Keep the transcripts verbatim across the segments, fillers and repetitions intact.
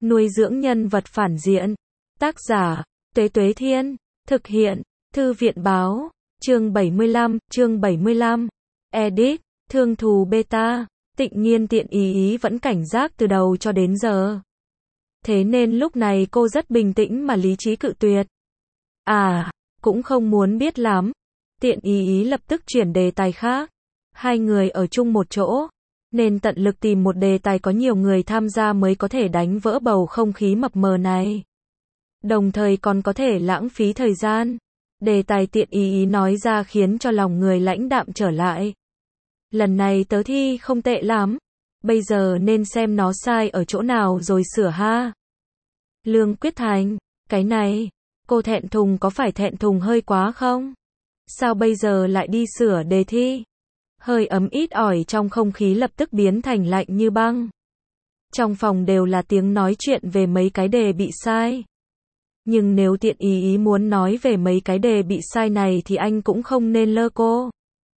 Nuôi dưỡng nhân vật phản diện. Tác giả, Tuế Tuế Thiên. Thực hiện, Thư viện báo. Chương bảy mươi lăm, chương bảy mươi lăm. Edit, Thương thù beta. Tịnh Nhiên Tiện Ý Ý vẫn cảnh giác từ đầu cho đến giờ. Thế nên lúc này cô rất bình tĩnh mà lý trí cự tuyệt. À, cũng không muốn biết lắm. Tiện Ý Ý lập tức chuyển đề tài khác. Hai người ở chung một chỗ, nên tận lực tìm một đề tài có nhiều người tham gia mới có thể đánh vỡ bầu không khí mập mờ này. Đồng thời còn có thể lãng phí thời gian. Đề tài Tiện Ý Ý nói ra khiến cho lòng người lãnh đạm trở lại. Lần này tớ thi không tệ lắm. Bây giờ nên xem nó sai ở chỗ nào rồi sửa ha. Lương Quyết Thành, cái này, cô thẹn thùng có phải thẹn thùng hơi quá không? Sao bây giờ lại đi sửa đề thi? Hơi ấm ít ỏi trong không khí lập tức biến thành lạnh như băng. Trong phòng đều là tiếng nói chuyện về mấy cái đề bị sai. Nhưng nếu Tiện Ý Ý muốn nói về mấy cái đề bị sai này thì anh cũng không nên lơ cô.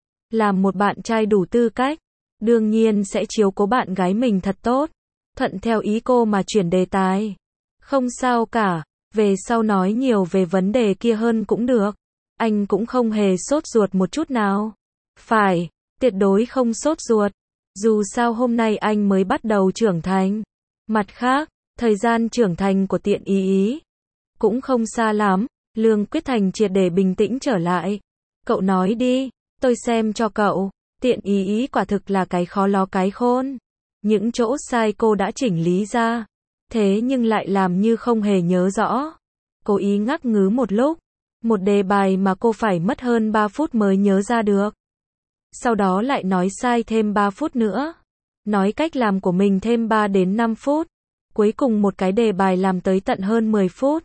Làm một bạn trai đủ tư cách, đương nhiên sẽ chiếu cố bạn gái mình thật tốt, thuận theo ý cô mà chuyển đề tài. Không sao cả, về sau nói nhiều về vấn đề kia hơn cũng được. Anh cũng không hề sốt ruột một chút nào. Phải, tuyệt đối không sốt ruột. Dù sao hôm nay anh mới bắt đầu trưởng thành. Mặt khác, thời gian trưởng thành của Tiện Ý Ý cũng không xa lắm. Lương Quyết Thành triệt để bình tĩnh trở lại. Cậu nói đi, tôi xem cho cậu. Tiện Ý Ý quả thực là cái khó ló cái khôn. Những chỗ sai cô đã chỉnh lý ra, thế nhưng lại làm như không hề nhớ rõ. Cố ý ngắc ngứ một lúc. Một đề bài mà cô phải mất hơn ba phút mới nhớ ra được. Sau đó lại nói sai thêm ba phút nữa. Nói cách làm của mình thêm ba đến năm phút. Cuối cùng một cái đề bài làm tới tận hơn mười phút.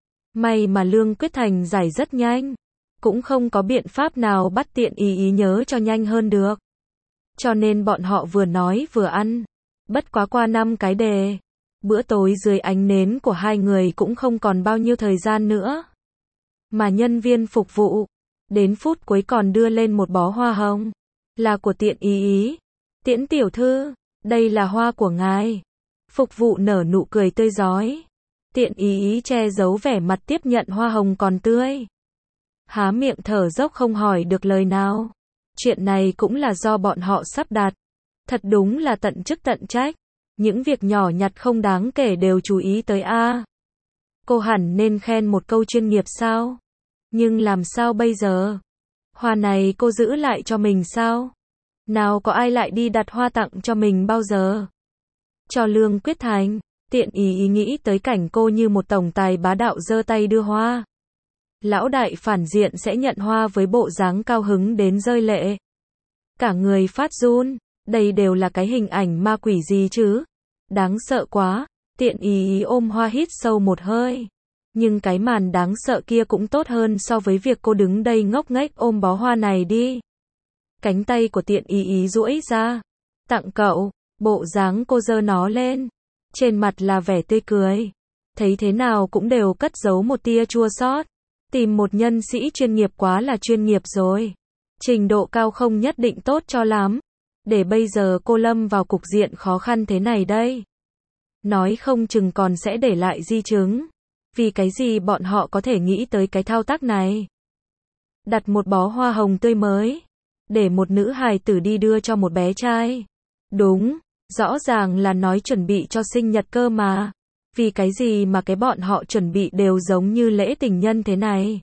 May mà Lương Quyết Thành giải rất nhanh. Cũng không có biện pháp nào bắt Tiện Ý Ý nhớ cho nhanh hơn được. Cho nên bọn họ vừa nói vừa ăn. Bất quá qua năm cái đề. Bữa tối dưới ánh nến của hai người cũng không còn bao nhiêu thời gian nữa. Mà nhân viên phục vụ, đến phút cuối còn đưa lên một bó hoa hồng. Là của Tiện Ý Ý. Tiễn tiểu thư, đây là hoa của ngài. Phục vụ nở nụ cười tươi rói. Tiện Ý Ý che giấu vẻ mặt tiếp nhận hoa hồng còn tươi. Há miệng thở dốc không hỏi được lời nào. Chuyện này cũng là do bọn họ sắp đặt. Thật đúng là tận chức tận trách. Những việc nhỏ nhặt không đáng kể đều chú ý tới a. Cô hẳn nên khen một câu chuyên nghiệp sao? Nhưng làm sao bây giờ? Hoa này cô giữ lại cho mình sao? Nào có ai lại đi đặt hoa tặng cho mình bao giờ? Cho Lương Quyết Thành, Tiện Ý Ý nghĩ tới cảnh cô như một tổng tài bá đạo giơ tay đưa hoa. Lão đại phản diện sẽ nhận hoa với bộ dáng cao hứng đến rơi lệ. Cả người phát run, đây đều là cái hình ảnh ma quỷ gì chứ? Đáng sợ quá. Tiện Ý Ý ôm hoa hít sâu một hơi. Nhưng cái màn đáng sợ kia cũng tốt hơn so với việc cô đứng đây ngốc nghếch ôm bó hoa này đi. Cánh tay của Tiện Ý Ý duỗi ra. Tặng cậu. Bộ dáng cô giơ nó lên. Trên mặt là vẻ tươi cười. Thấy thế nào cũng đều cất giấu một tia chua xót. Tìm một nhân sĩ chuyên nghiệp quá là chuyên nghiệp rồi. Trình độ cao không nhất định tốt cho lắm. Để bây giờ cô lâm vào cục diện khó khăn thế này đây. Nói không chừng còn sẽ để lại di chứng. Vì cái gì bọn họ có thể nghĩ tới cái thao tác này? Đặt một bó hoa hồng tươi mới. Để một nữ hài tử đi đưa cho một bé trai. Đúng, rõ ràng là nói chuẩn bị cho sinh nhật cơ mà. Vì cái gì mà cái bọn họ chuẩn bị đều giống như lễ tình nhân thế này?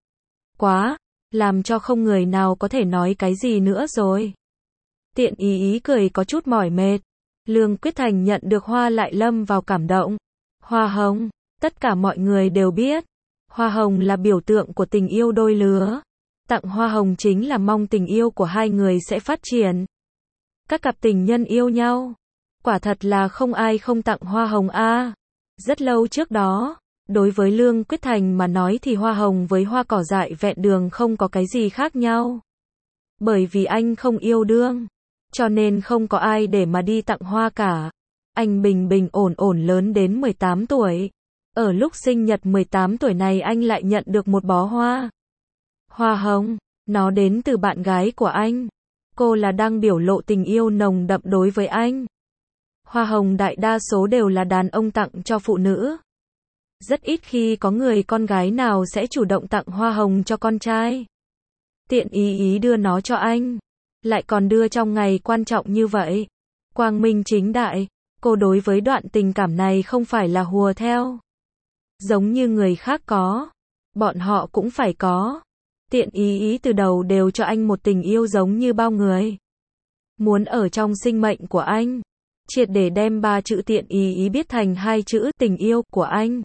Quá, làm cho không người nào có thể nói cái gì nữa rồi. Tiện Ý Ý cười có chút mỏi mệt. Lương Quyết Thành nhận được hoa lại lâm vào cảm động. Hoa hồng, tất cả mọi người đều biết. Hoa hồng là biểu tượng của tình yêu đôi lứa. Tặng hoa hồng chính là mong tình yêu của hai người sẽ phát triển. Các cặp tình nhân yêu nhau. Quả thật là không ai không tặng hoa hồng a. Rất lâu trước đó, đối với Lương Quyết Thành mà nói thì hoa hồng với hoa cỏ dại vẹn đường không có cái gì khác nhau. Bởi vì anh không yêu đương. Cho nên không có ai để mà đi tặng hoa cả. Anh bình bình ổn ổn lớn đến mười tám tuổi. Ở lúc sinh nhật mười tám tuổi này anh lại nhận được một bó hoa. Hoa hồng, nó đến từ bạn gái của anh. Cô là đang biểu lộ tình yêu nồng đậm đối với anh. Hoa hồng đại đa số đều là đàn ông tặng cho phụ nữ. Rất ít khi có người con gái nào sẽ chủ động tặng hoa hồng cho con trai. Tiện ý ý đưa nó cho anh. Lại còn đưa trong ngày quan trọng như vậy. Quang minh chính đại, cô đối với đoạn tình cảm này không phải là hùa theo. Giống như người khác có, bọn họ cũng phải có. Tiện ý ý từ đầu đều cho anh một tình yêu giống như bao người. Muốn ở trong sinh mệnh của anh, triệt để đem ba chữ tiện ý ý biết thành hai chữ tình yêu của anh.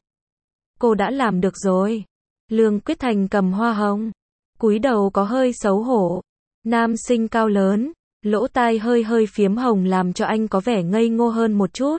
Cô đã làm được rồi. Lương Quyết Thành cầm hoa hồng, cúi đầu có hơi xấu hổ. Nam sinh cao lớn, lỗ tai hơi hơi phiếm hồng làm cho anh có vẻ ngây ngô hơn một chút.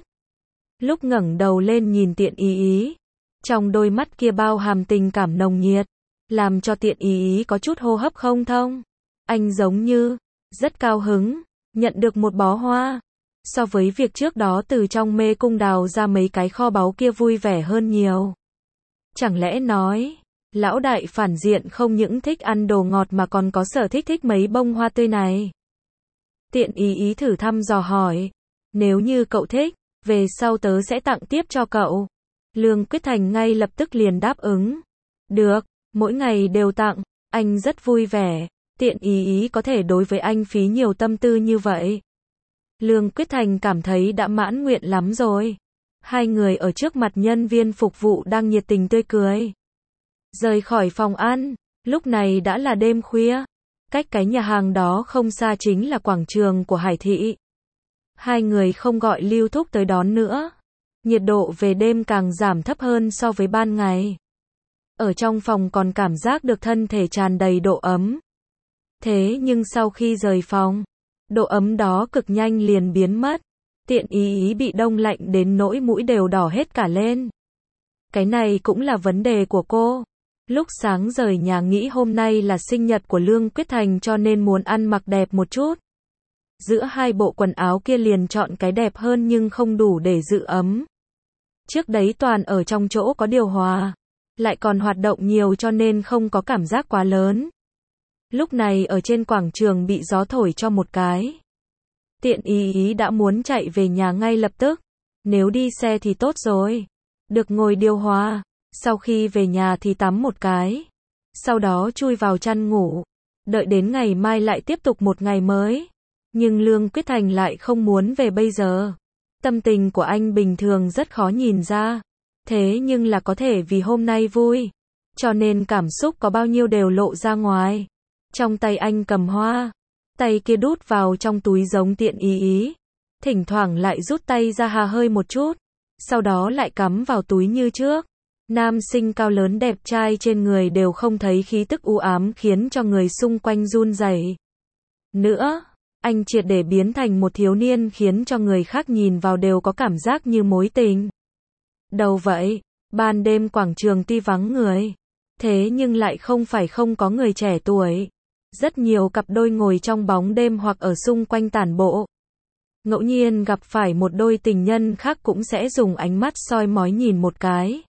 Lúc ngẩng đầu lên nhìn tiện ý ý, trong đôi mắt kia bao hàm tình cảm nồng nhiệt, làm cho tiện ý ý có chút hô hấp không thông. Anh giống như rất cao hứng, nhận được một bó hoa. So với việc trước đó từ trong mê cung đào ra mấy cái kho báu kia vui vẻ hơn nhiều. Chẳng lẽ nói, lão đại phản diện không những thích ăn đồ ngọt mà còn có sở thích thích mấy bông hoa tươi này. Tiện ý ý thử thăm dò hỏi, nếu như cậu thích, về sau tớ sẽ tặng tiếp cho cậu. Lương Quyết Thành ngay lập tức liền đáp ứng. Được, mỗi ngày đều tặng, anh rất vui vẻ. Tiện ý ý có thể đối với anh phí nhiều tâm tư như vậy. Lương Quyết Thành cảm thấy đã mãn nguyện lắm rồi. Hai người ở trước mặt nhân viên phục vụ đang nhiệt tình tươi cười. Rời khỏi phòng ăn, lúc này đã là đêm khuya. Cách cái nhà hàng đó không xa chính là quảng trường của Hải Thị. Hai người không gọi Lưu Thúc tới đón nữa. Nhiệt độ về đêm càng giảm thấp hơn so với ban ngày. Ở trong phòng còn cảm giác được thân thể tràn đầy độ ấm. Thế nhưng sau khi rời phòng, độ ấm đó cực nhanh liền biến mất. Tiện ý ý bị đông lạnh đến nỗi mũi đều đỏ hết cả lên. Cái này cũng là vấn đề của cô. Lúc sáng rời nhà nghĩ hôm nay là sinh nhật của Lương Quyết Thành cho nên muốn ăn mặc đẹp một chút. Giữa hai bộ quần áo kia liền chọn cái đẹp hơn nhưng không đủ để giữ ấm. Trước đấy toàn ở trong chỗ có điều hòa, lại còn hoạt động nhiều cho nên không có cảm giác quá lớn. Lúc này ở trên quảng trường bị gió thổi cho một cái. Tiện ý ý đã muốn chạy về nhà ngay lập tức. Nếu đi xe thì tốt rồi. Được ngồi điều hòa. Sau khi về nhà thì tắm một cái. Sau đó chui vào chăn ngủ. Đợi đến ngày mai lại tiếp tục một ngày mới. Nhưng Lương Quyết Thành lại không muốn về bây giờ. Tâm tình của anh bình thường rất khó nhìn ra. Thế nhưng là có thể vì hôm nay vui. Cho nên cảm xúc có bao nhiêu đều lộ ra ngoài. Trong tay anh cầm hoa. Tay kia đút vào trong túi giống tiện ý ý. Thỉnh thoảng lại rút tay ra hà hơi một chút. Sau đó lại cắm vào túi như trước. Nam sinh cao lớn đẹp trai trên người đều không thấy khí tức u ám khiến cho người xung quanh run rẩy. Nữa, anh triệt để biến thành một thiếu niên khiến cho người khác nhìn vào đều có cảm giác như mối tình. Đâu vậy, ban đêm quảng trường tuy vắng người. Thế nhưng lại không phải không có người trẻ tuổi. Rất nhiều cặp đôi ngồi trong bóng đêm hoặc ở xung quanh tản bộ. Ngẫu nhiên gặp phải một đôi tình nhân khác cũng sẽ dùng ánh mắt soi mói nhìn một cái.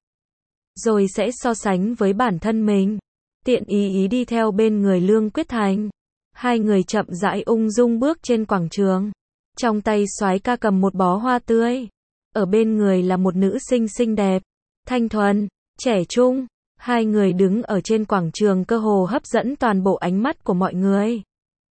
Rồi sẽ so sánh với bản thân mình. Tiện ý ý đi theo bên người Lương Quyết Thành. Hai người chậm rãi ung dung bước trên quảng trường. Trong tay soái ca cầm một bó hoa tươi. Ở bên người là một nữ sinh xinh đẹp, thanh thuần, trẻ trung. Hai người đứng ở trên quảng trường cơ hồ hấp dẫn toàn bộ ánh mắt của mọi người.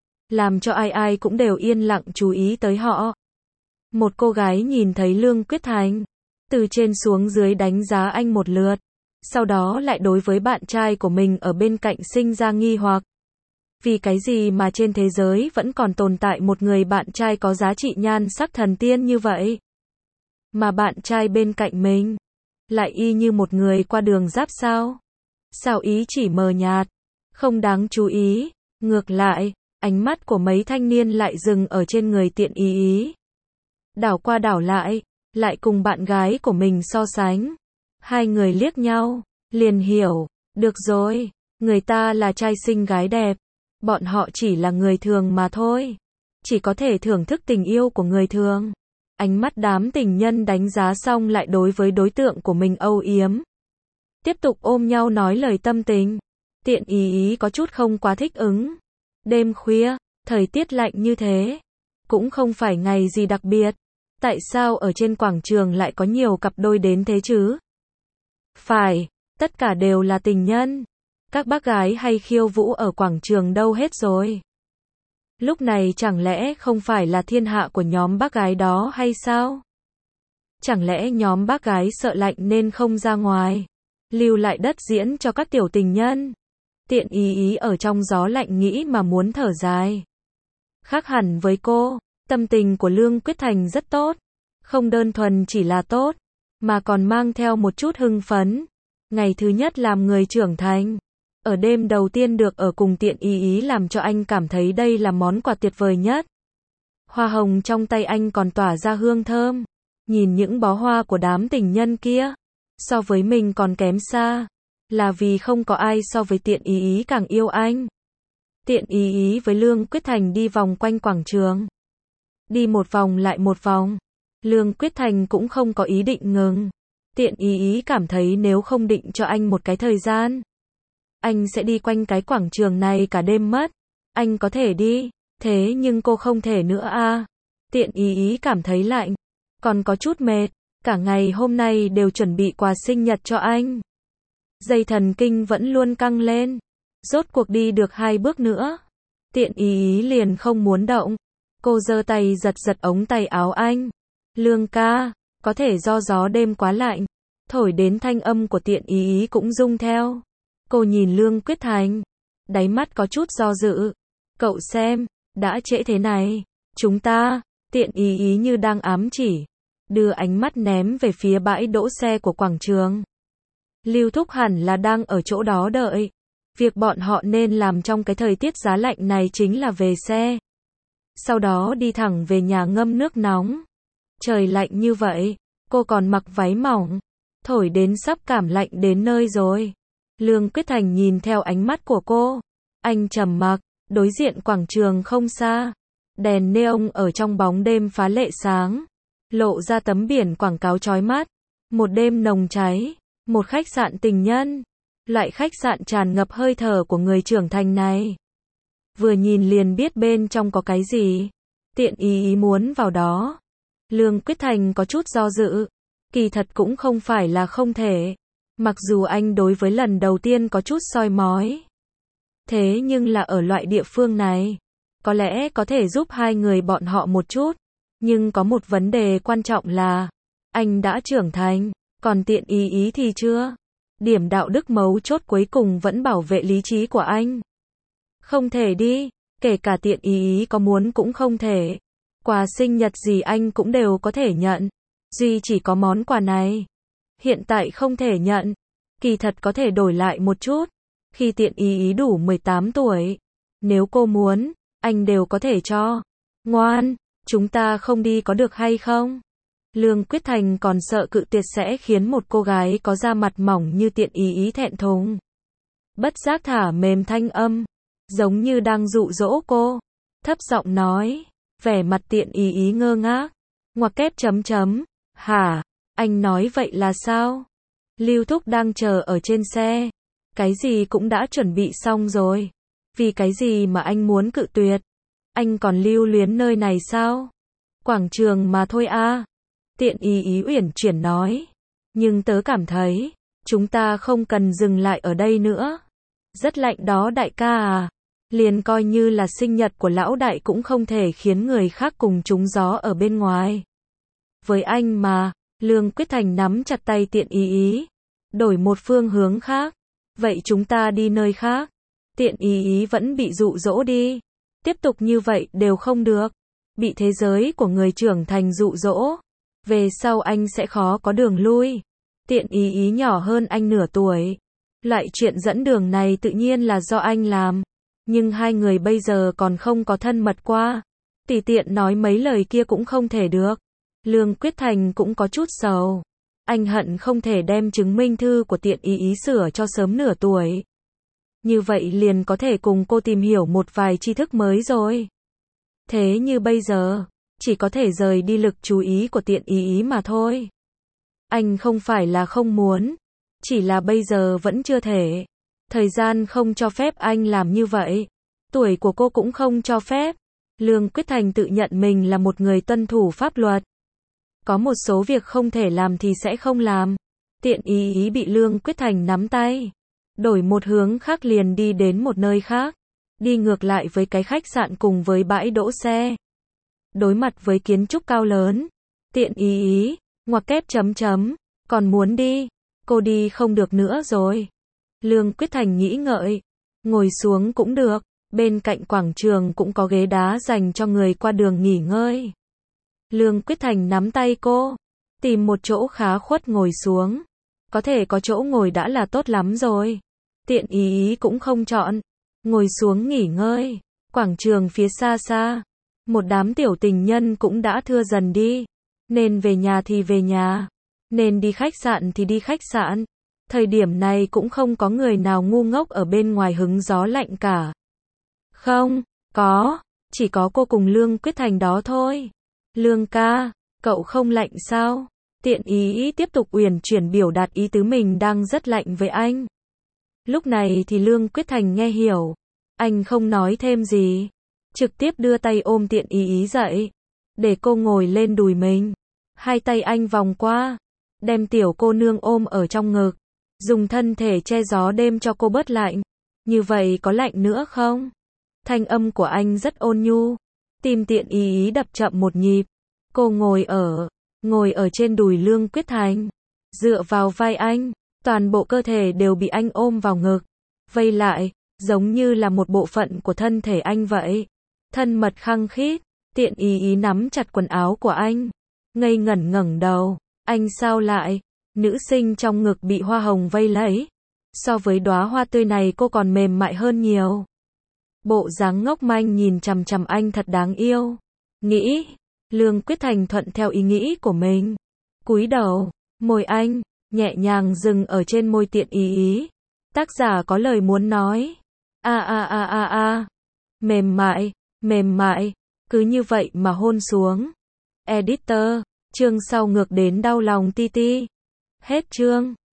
Làm cho ai ai cũng đều yên lặng chú ý tới họ. Một cô gái nhìn thấy Lương Quyết Thành. Từ trên xuống dưới đánh giá anh một lượt. Sau đó lại đối với bạn trai của mình ở bên cạnh sinh ra nghi hoặc. Vì cái gì mà trên thế giới vẫn còn tồn tại một người bạn trai có giá trị nhan sắc thần tiên như vậy? Mà bạn trai bên cạnh mình lại y như một người qua đường giáp sao? Sao ý chỉ mờ nhạt, không đáng chú ý. Ngược lại, ánh mắt của mấy thanh niên lại dừng ở trên người tiện ý ý. Đảo qua đảo lại, lại cùng bạn gái của mình so sánh. Hai người liếc nhau, liền hiểu, được rồi, người ta là trai xinh gái đẹp. Bọn họ chỉ là người thường mà thôi. Chỉ có thể thưởng thức tình yêu của người thường. Ánh mắt đám tình nhân đánh giá xong lại đối với đối tượng của mình âu yếm. Tiếp tục ôm nhau nói lời tâm tình. Tiện ý ý có chút không quá thích ứng. Đêm khuya, thời tiết lạnh như thế. Cũng không phải ngày gì đặc biệt. Tại sao ở trên quảng trường lại có nhiều cặp đôi đến thế chứ? Phải, tất cả đều là tình nhân. Các bác gái hay khiêu vũ ở quảng trường đâu hết rồi? Lúc này chẳng lẽ không phải là thiên hạ của nhóm bác gái đó hay sao? Chẳng lẽ nhóm bác gái sợ lạnh nên không ra ngoài, lưu lại đất diễn cho các tiểu tình nhân? Tiện ý ý ở trong gió lạnh nghĩ mà muốn thở dài. Khác hẳn với cô, tâm tình của Lương Quyết Thành rất tốt. Không đơn thuần chỉ là tốt, mà còn mang theo một chút hưng phấn. Ngày thứ nhất làm người trưởng thành. Ở đêm đầu tiên được ở cùng Tiện ý ý làm cho anh cảm thấy đây là món quà tuyệt vời nhất. Hoa hồng trong tay anh còn tỏa ra hương thơm. Nhìn những bó hoa của đám tình nhân kia, so với mình còn kém xa. Là vì không có ai so với Tiện ý ý càng yêu anh. Tiện ý ý với Lương Quyết Thành đi vòng quanh quảng trường. Đi một vòng lại một vòng. Lương Quyết Thành cũng không có ý định ngừng. Tiện ý ý cảm thấy nếu không định cho anh một cái thời gian, anh sẽ đi quanh cái quảng trường này cả đêm mất. Anh có thể đi, thế nhưng cô không thể nữa à. Tiện ý ý cảm thấy lạnh, còn có chút mệt. Cả ngày hôm nay đều chuẩn bị quà sinh nhật cho anh. Dây thần kinh vẫn luôn căng lên. Rốt cuộc đi được hai bước nữa, Tiện ý ý liền không muốn động. Cô giơ tay giật giật ống tay áo anh. Lương ca, có thể do gió đêm quá lạnh, thổi đến thanh âm của Tiện ý ý cũng rung theo. Cô nhìn Lương Quyết Thành, đáy mắt có chút do dự. Cậu xem, đã trễ thế này, chúng ta, Tiện ý ý như đang ám chỉ, đưa ánh mắt ném về phía bãi đỗ xe của quảng trường. Lưu Thúc hẳn là đang ở chỗ đó đợi. Việc bọn họ nên làm trong cái thời tiết giá lạnh này chính là về xe, sau đó đi thẳng về nhà ngâm nước nóng. Trời lạnh như vậy, cô còn mặc váy mỏng, thổi đến sắp cảm lạnh đến nơi rồi. Lương Quyết Thành nhìn theo ánh mắt của cô, anh trầm mặc. Đối diện quảng trường không xa, đèn neon ở trong bóng đêm phá lệ sáng, lộ ra tấm biển quảng cáo chói mắt. Một đêm nồng cháy, một khách sạn tình nhân, loại khách sạn tràn ngập hơi thở của người trưởng thành này. Vừa nhìn liền biết bên trong có cái gì. Tiện ý ý muốn vào đó. Lương Quyết Thành có chút do dự. Kỳ thật cũng không phải là không thể. Mặc dù anh đối với lần đầu tiên có chút soi mói. Thế nhưng là ở loại địa phương này, có lẽ có thể giúp hai người bọn họ một chút. Nhưng có một vấn đề quan trọng là, anh đã trưởng thành, còn Tiện ý ý thì chưa. Điểm đạo đức mấu chốt cuối cùng vẫn bảo vệ lý trí của anh. Không thể đi, kể cả Tiện ý ý có muốn cũng không thể. Quà sinh nhật gì anh cũng đều có thể nhận. Duy chỉ có món quà này, hiện tại không thể nhận. Kỳ thật có thể đổi lại một chút. Khi Tiện ý ý đủ mười tám tuổi, nếu cô muốn, anh đều có thể cho. Ngoan, chúng ta không đi có được hay không? Lương Quyết Thành còn sợ cự tuyệt sẽ khiến một cô gái có da mặt mỏng như Tiện ý ý thẹn thùng. Bất giác thả mềm thanh âm, giống như đang dụ dỗ cô. Thấp giọng nói, vẻ mặt Tiện ý ý ngơ ngác. Ngoặc kép chấm chấm, hả, anh nói vậy là sao? Lưu Thúc đang chờ ở trên xe. Cái gì cũng đã chuẩn bị xong rồi. Vì cái gì mà anh muốn cự tuyệt? Anh còn lưu luyến nơi này sao? Quảng trường mà thôi à. Tiện ý ý uyển chuyển nói. Nhưng tớ cảm thấy, chúng ta không cần dừng lại ở đây nữa. Rất lạnh đó đại ca à. Liền coi như là sinh nhật của lão đại cũng không thể khiến người khác cùng trúng gió ở bên ngoài. Với anh mà, Lương Quyết Thành nắm chặt tay Tiện ý ý. Đổi một phương hướng khác. Vậy chúng ta đi nơi khác. Tiện ý ý vẫn bị dụ dỗ đi. Tiếp tục như vậy đều không được. Bị thế giới của người trưởng thành dụ dỗ. Về sau anh sẽ khó có đường lui. Tiện ý ý nhỏ hơn anh nửa tuổi. Loại chuyện dẫn đường này tự nhiên là do anh làm. Nhưng hai người bây giờ còn không có thân mật qua. Tùy tiện nói mấy lời kia cũng không thể được. Lương Quyết Thành cũng có chút sầu. Anh hận không thể đem chứng minh thư của Tiện ý ý sửa cho sớm nửa tuổi. Như vậy liền có thể cùng cô tìm hiểu một vài tri thức mới rồi. Thế như bây giờ, chỉ có thể rời đi lực chú ý của Tiện ý ý mà thôi. Anh không phải là không muốn, chỉ là bây giờ vẫn chưa thể. Thời gian không cho phép anh làm như vậy. Tuổi của cô cũng không cho phép. Lương Quyết Thành tự nhận mình là một người tuân thủ pháp luật. Có một số việc không thể làm thì sẽ không làm. Tiện ý ý bị Lương Quyết Thành nắm tay. Đổi một hướng khác liền đi đến một nơi khác. Đi ngược lại với cái khách sạn cùng với bãi đỗ xe. Đối mặt với kiến trúc cao lớn. Tiện ý ý, ngoặc kép chấm chấm, còn muốn đi. Cô đi không được nữa rồi. Lương Quyết Thành nghĩ ngợi. Ngồi xuống cũng được. Bên cạnh quảng trường cũng có ghế đá dành cho người qua đường nghỉ ngơi. Lương Quyết Thành nắm tay cô. Tìm một chỗ khá khuất ngồi xuống. Có thể có chỗ ngồi đã là tốt lắm rồi. Tiện ý ý cũng không chọn. Ngồi xuống nghỉ ngơi. Quảng trường phía xa xa. Một đám tiểu tình nhân cũng đã thưa dần đi. Nên về nhà thì về nhà. Nên đi khách sạn thì đi khách sạn. Thời điểm này cũng không có người nào ngu ngốc ở bên ngoài hứng gió lạnh cả. Không, có. Chỉ có cô cùng Lương Quyết Thành đó thôi. Lương ca, cậu không lạnh sao? Tiện ý ý tiếp tục uyển chuyển biểu đạt ý tứ mình đang rất lạnh với anh. Lúc này thì Lương Quyết Thành nghe hiểu. Anh không nói thêm gì. Trực tiếp đưa tay ôm tiện ý ý dậy. Để cô ngồi lên đùi mình. Hai tay anh vòng qua. Đem tiểu cô nương ôm ở trong ngực. Dùng thân thể che gió đêm cho cô bớt lạnh. Như vậy có lạnh nữa không? Thanh âm của anh rất ôn nhu. Tim tiện ý ý đập chậm một nhịp. Cô ngồi ở, ngồi ở trên đùi Lương Quyết Thành. Dựa vào vai anh. Toàn bộ cơ thể đều bị anh ôm vào ngực. Vây lại, giống như là một bộ phận của thân thể anh vậy. Thân mật khăng khít. Tiện ý ý nắm chặt quần áo của anh. Ngây ngẩn ngẩng đầu. Anh sao lại? Nữ sinh trong ngực bị hoa hồng vây lấy. So với đóa hoa tươi này cô còn mềm mại hơn nhiều. Bộ dáng ngốc manh nhìn chằm chằm anh thật đáng yêu. Nghĩ. Lương Quyết Thành thuận theo ý nghĩ của mình. Cúi đầu. Môi anh nhẹ nhàng dừng ở trên môi tiện ý ý. Tác giả có lời muốn nói. A a a a a. Mềm mại, mềm mại. Cứ như vậy mà hôn xuống. Editor. Chương sau ngược đến đau lòng ti ti. Hết chương.